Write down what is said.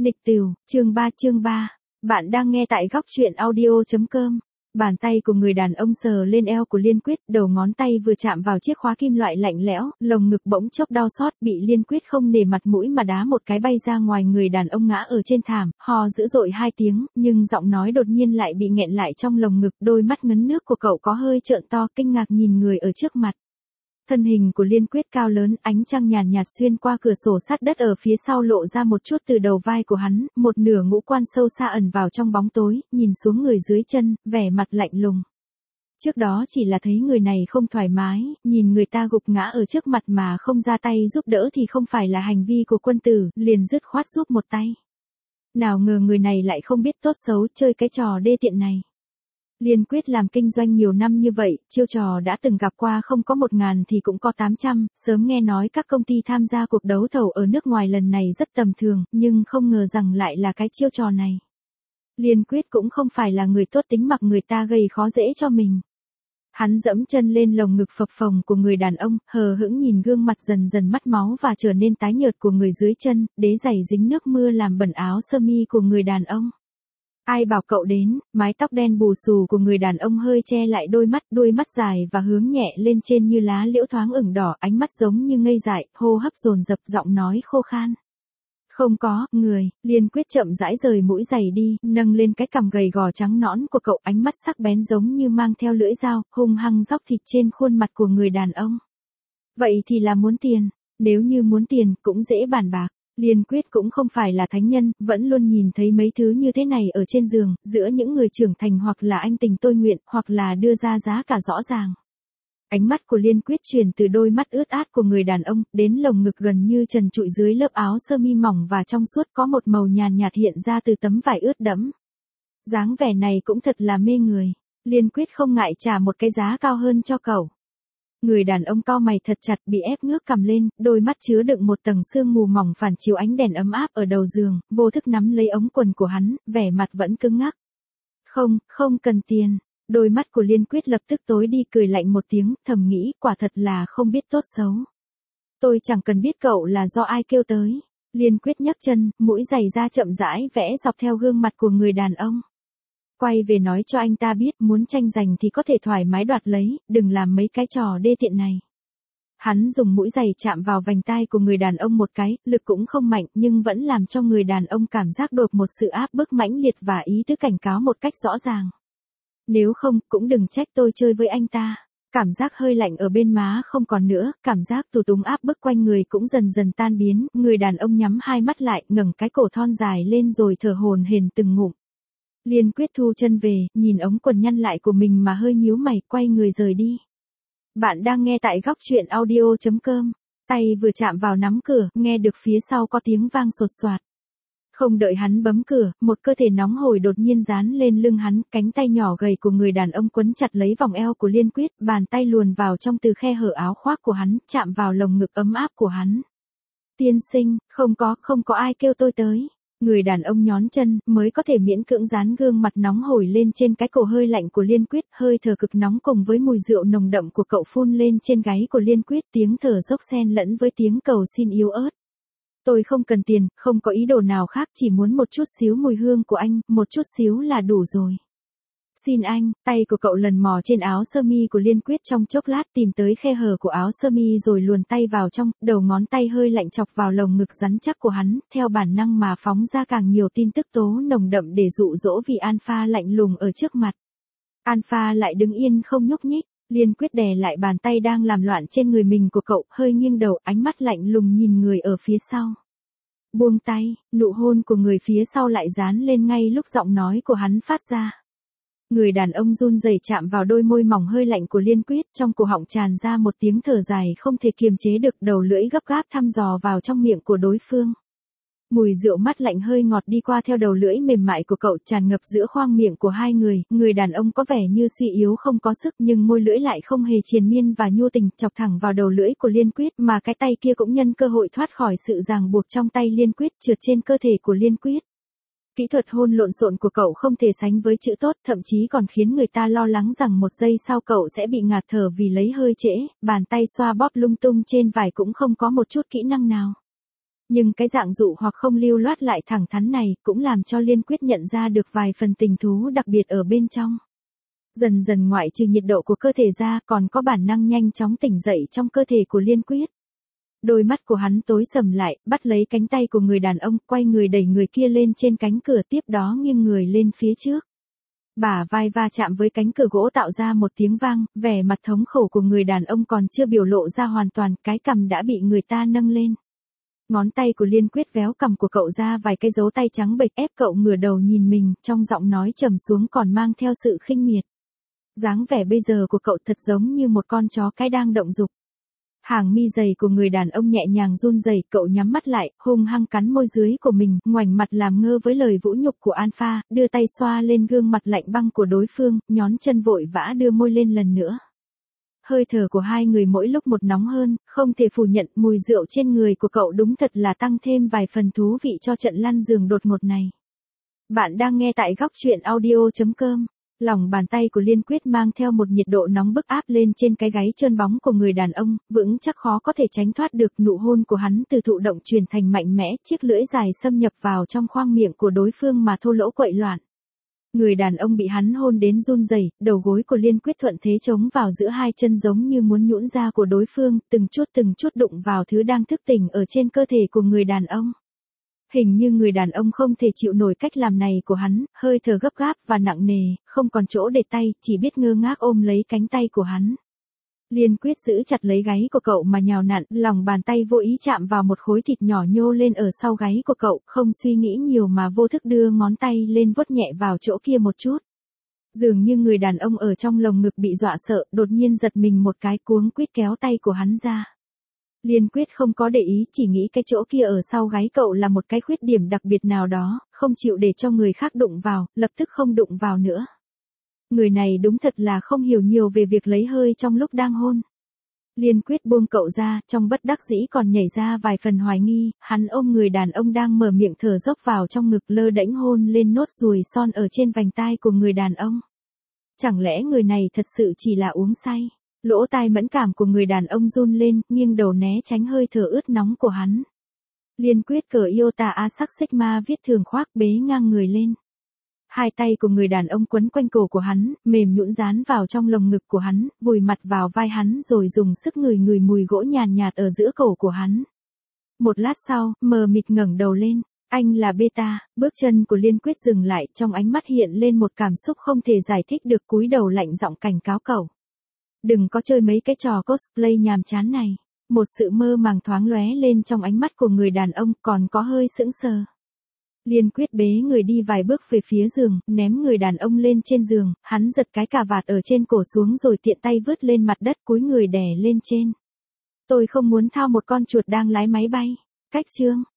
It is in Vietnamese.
Nịch tửu, chương 3. Bạn đang nghe tại góc truyện audio.com. Bàn tay của người đàn ông sờ lên eo của Liên Quyết, đầu ngón tay vừa chạm vào chiếc khóa kim loại lạnh lẽo, lồng ngực bỗng chốc đau xót, bị Liên Quyết không nể mặt mũi mà đá một cái bay ra ngoài. Người đàn ông ngã ở trên thảm, hò dữ dội 2 tiếng, nhưng giọng nói đột nhiên lại bị nghẹn lại trong lồng ngực. Đôi mắt ngấn nước của cậu có hơi trợn to, kinh ngạc nhìn người ở trước mặt. Thân hình của Liên Quyết cao lớn, ánh trăng nhàn nhạt xuyên qua cửa sổ sắt đất ở phía sau lộ ra một chút từ đầu vai của hắn, một nửa ngũ quan sâu xa ẩn vào trong bóng tối, nhìn xuống người dưới chân, vẻ mặt lạnh lùng. Trước đó chỉ là thấy người này không thoải mái, nhìn người ta gục ngã ở trước mặt mà không ra tay giúp đỡ thì không phải là hành vi của quân tử, liền dứt khoát giúp một tay. Nào ngờ người này lại không biết tốt xấu, chơi cái trò đê tiện này. Liên Quyết làm kinh doanh nhiều năm như vậy, chiêu trò đã từng gặp qua không có 1.000 thì cũng có 800, sớm nghe nói các công ty tham gia cuộc đấu thầu ở nước ngoài lần này rất tầm thường, nhưng không ngờ rằng lại là cái chiêu trò này. Liên Quyết cũng không phải là người tốt tính mặc người ta gây khó dễ cho mình. Hắn dẫm chân lên lồng ngực phập phồng của người đàn ông, hờ hững nhìn gương mặt dần dần mắt máu và trở nên tái nhợt của người dưới chân, đế giày dính nước mưa làm bẩn áo sơ mi của người đàn ông. Ai bảo cậu đến, mái tóc đen bù xù của người đàn ông hơi che lại đôi mắt dài và hướng nhẹ lên trên như lá liễu thoáng ửng đỏ, ánh mắt giống như ngây dại, hô hấp dồn dập, giọng nói khô khan. Không có, người. Liên Quyết chậm rãi rời mũi giày đi, nâng lên cái cằm gầy gò trắng nõn của cậu, ánh mắt sắc bén giống như mang theo lưỡi dao, hung hăng róc thịt trên khuôn mặt của người đàn ông. Vậy thì là muốn tiền, nếu như muốn tiền, cũng dễ bàn bạc. Liên Quyết cũng không phải là thánh nhân, vẫn luôn nhìn thấy mấy thứ như thế này ở trên giường, giữa những người trưởng thành hoặc là anh tình tôi nguyện, hoặc là đưa ra giá cả rõ ràng. Ánh mắt của Liên Quyết chuyển từ đôi mắt ướt át của người đàn ông, đến lồng ngực gần như trần trụi dưới lớp áo sơ mi mỏng và trong suốt có một màu nhàn nhạt hiện ra từ tấm vải ướt đẫm. Dáng vẻ này cũng thật là mê người. Liên Quyết không ngại trả một cái giá cao hơn cho cậu. Người đàn ông cau mày thật chặt, bị ép ngước cằm lên, đôi mắt chứa đựng một tầng sương mù mỏng phản chiếu ánh đèn ấm áp ở đầu giường, vô thức nắm lấy ống quần của hắn, vẻ mặt vẫn cứng ngắc. Không cần tiền. Đôi mắt của Liên Quyết lập tức tối đi, cười lạnh một tiếng, thầm nghĩ, quả thật là không biết tốt xấu. Tôi chẳng cần biết cậu là do ai kêu tới. Liên Quyết nhấc chân, mũi giày ra chậm rãi vẽ dọc theo gương mặt của người đàn ông. Quay về nói cho anh ta biết, muốn tranh giành thì có thể thoải mái đoạt lấy, đừng làm mấy cái trò đê tiện này. Hắn dùng mũi giày chạm vào vành tai của người đàn ông một cái, lực cũng không mạnh nhưng vẫn làm cho người đàn ông cảm giác đột một sự áp bức mãnh liệt và ý thức cảnh cáo một cách rõ ràng. Nếu không, cũng đừng trách tôi chơi với anh ta. Cảm giác hơi lạnh ở bên má không còn nữa, cảm giác tù túng áp bức quanh người cũng dần dần tan biến, người đàn ông nhắm hai mắt lại, ngẩng cái cổ thon dài lên rồi thở hổn hển từng ngụm. Liên Quyết thu chân về, nhìn ống quần nhăn lại của mình mà hơi nhíu mày, quay người rời đi. Bạn đang nghe tại góc truyện audio.com. Tay vừa chạm vào nắm cửa, nghe được phía sau có tiếng vang sột soạt. Không đợi hắn bấm cửa, một cơ thể nóng hổi đột nhiên dán lên lưng hắn, cánh tay nhỏ gầy của người đàn ông quấn chặt lấy vòng eo của Liên Quyết, bàn tay luồn vào trong từ khe hở áo khoác của hắn, chạm vào lồng ngực ấm áp của hắn. Tiên sinh, không có ai kêu tôi tới. Người đàn ông nhón chân, mới có thể miễn cưỡng dán gương mặt nóng hổi lên trên cái cổ hơi lạnh của Liên Quyết, hơi thở cực nóng cùng với mùi rượu nồng đậm của cậu phun lên trên gáy của Liên Quyết, tiếng thở dốc xen lẫn với tiếng cầu xin yếu ớt. Tôi không cần tiền, không có ý đồ nào khác, chỉ muốn một chút xíu mùi hương của anh, một chút xíu là đủ rồi. Xin anh. Tay của cậu lần mò trên áo sơ mi của Liên Quyết trong chốc lát, tìm tới khe hở của áo sơ mi rồi luồn tay vào trong, đầu ngón tay hơi lạnh chọc vào lồng ngực rắn chắc của hắn, theo bản năng mà phóng ra càng nhiều tin tức tố nồng đậm để dụ dỗ vì Alpha lạnh lùng ở trước mặt. Alpha lại đứng yên không nhúc nhích. Liên Quyết đè lại bàn tay đang làm loạn trên người mình của cậu, hơi nghiêng đầu, ánh mắt lạnh lùng nhìn người ở phía sau. Buông tay, nụ hôn của người phía sau lại dán lên ngay lúc giọng nói của hắn phát ra. Người đàn ông run rẩy chạm vào đôi môi mỏng hơi lạnh của Liên Quyết, trong cổ họng tràn ra một tiếng thở dài không thể kiềm chế được, đầu lưỡi gấp gáp thăm dò vào trong miệng của đối phương. Mùi rượu mát lạnh hơi ngọt đi qua theo đầu lưỡi mềm mại của cậu, tràn ngập giữa khoang miệng của hai người đàn ông có vẻ như suy yếu không có sức nhưng môi lưỡi lại không hề triền miên và nhu tình, chọc thẳng vào đầu lưỡi của Liên Quyết mà cái tay kia cũng nhân cơ hội thoát khỏi sự ràng buộc trong tay Liên Quyết, trượt trên cơ thể của Liên Quyết. Kỹ thuật hôn lộn xộn của cậu không thể sánh với chữ tốt, thậm chí còn khiến người ta lo lắng rằng một giây sau cậu sẽ bị ngạt thở vì lấy hơi trễ, bàn tay xoa bóp lung tung trên vải cũng không có một chút kỹ năng nào. Nhưng cái dạng dụ hoặc không lưu loát lại thẳng thắn này cũng làm cho Liên Quyết nhận ra được vài phần tình thú đặc biệt ở bên trong. Dần dần ngoại trừ nhiệt độ của cơ thể ra còn có bản năng nhanh chóng tỉnh dậy trong cơ thể của Liên Quyết. Đôi mắt của hắn tối sầm lại, bắt lấy cánh tay của người đàn ông, quay người đẩy người kia lên trên cánh cửa, tiếp đó nghiêng người lên phía trước. Bả vai va chạm với cánh cửa gỗ tạo ra một tiếng vang, vẻ mặt thống khổ của người đàn ông còn chưa biểu lộ ra hoàn toàn, cái cằm đã bị người ta nâng lên. Ngón tay của Liên Quyết véo cằm của cậu ra vài cái dấu tay trắng bệch, ép cậu ngửa đầu nhìn mình, trong giọng nói trầm xuống còn mang theo sự khinh miệt. Dáng vẻ bây giờ của cậu thật giống như một con chó cái đang động dục. Hàng mi dày của người đàn ông nhẹ nhàng run rẩy, cậu nhắm mắt lại, hung hăng cắn môi dưới của mình, ngoảnh mặt làm ngơ với lời vũ nhục của Alpha, đưa tay xoa lên gương mặt lạnh băng của đối phương, nhón chân vội vã đưa môi lên lần nữa. Hơi thở của hai người mỗi lúc một nóng hơn, không thể phủ nhận mùi rượu trên người của cậu đúng thật là tăng thêm vài phần thú vị cho trận lăn giường đột ngột này. Bạn đang nghe tại góc truyện audio.com. Lòng bàn tay của Liên Quyết mang theo một nhiệt độ nóng bức áp lên trên cái gáy trơn bóng của người đàn ông, vững chắc khó có thể tránh thoát được. Nụ hôn của hắn từ thụ động truyền thành mạnh mẽ, chiếc lưỡi dài xâm nhập vào trong khoang miệng của đối phương mà thô lỗ quậy loạn. Người đàn ông bị hắn hôn đến run rẩy, đầu gối của Liên Quyết thuận thế chống vào giữa hai chân giống như muốn nhũn ra của đối phương, từng chút đụng vào thứ đang thức tỉnh ở trên cơ thể của người đàn ông. Hình như người đàn ông không thể chịu nổi cách làm này của hắn, hơi thở gấp gáp và nặng nề, không còn chỗ để tay, chỉ biết ngơ ngác ôm lấy cánh tay của hắn. Liên Quyết giữ chặt lấy gáy của cậu mà nhào nặn, lòng bàn tay vô ý chạm vào một khối thịt nhỏ nhô lên ở sau gáy của cậu, không suy nghĩ nhiều mà vô thức đưa ngón tay lên vuốt nhẹ vào chỗ kia một chút. Dường như người đàn ông ở trong lồng ngực bị dọa sợ, đột nhiên giật mình một cái, cuống quýt kéo tay của hắn ra. Liên Quyết không có để ý, chỉ nghĩ cái chỗ kia ở sau gáy cậu là một cái khuyết điểm đặc biệt nào đó, không chịu để cho người khác đụng vào, lập tức không đụng vào nữa. Người này đúng thật là không hiểu nhiều về việc lấy hơi trong lúc đang hôn. Liên Quyết buông cậu ra, trong bất đắc dĩ còn nhảy ra vài phần hoài nghi, hắn ôm người đàn ông đang mở miệng thở dốc vào trong ngực, lơ đễnh hôn lên nốt ruồi son ở trên vành tai của người đàn ông. Chẳng lẽ người này thật sự chỉ là uống say? Lỗ tai mẫn cảm của người đàn ông run lên, nghiêng đầu né tránh hơi thở ướt nóng của hắn. Liên Quyết cởi Iota A sắc Sigma viết thường khoác, bế ngang người lên. Hai tay của người đàn ông quấn quanh cổ của hắn, mềm nhũn dán vào trong lồng ngực của hắn, vùi mặt vào vai hắn rồi dùng sức ngửi mùi gỗ nhàn nhạt ở giữa cổ của hắn. Một lát sau, mờ mịt ngẩng đầu lên. Anh là Beta. Bước chân của Liên Quyết dừng lại, trong ánh mắt hiện lên một cảm xúc không thể giải thích được, cúi đầu lạnh giọng cảnh cáo cậu. Đừng có chơi mấy cái trò cosplay nhàm chán này. Một sự mơ màng thoáng lóe lên trong ánh mắt của người đàn ông, còn có hơi sững sờ. Liên Quyết bế người đi vài bước về phía giường, ném người đàn ông lên trên giường, hắn giật cái cà vạt ở trên cổ xuống rồi tiện tay vứt lên mặt đất, cúi người đè lên trên. Tôi không muốn thao một con chuột đang lái máy bay. Cách chương.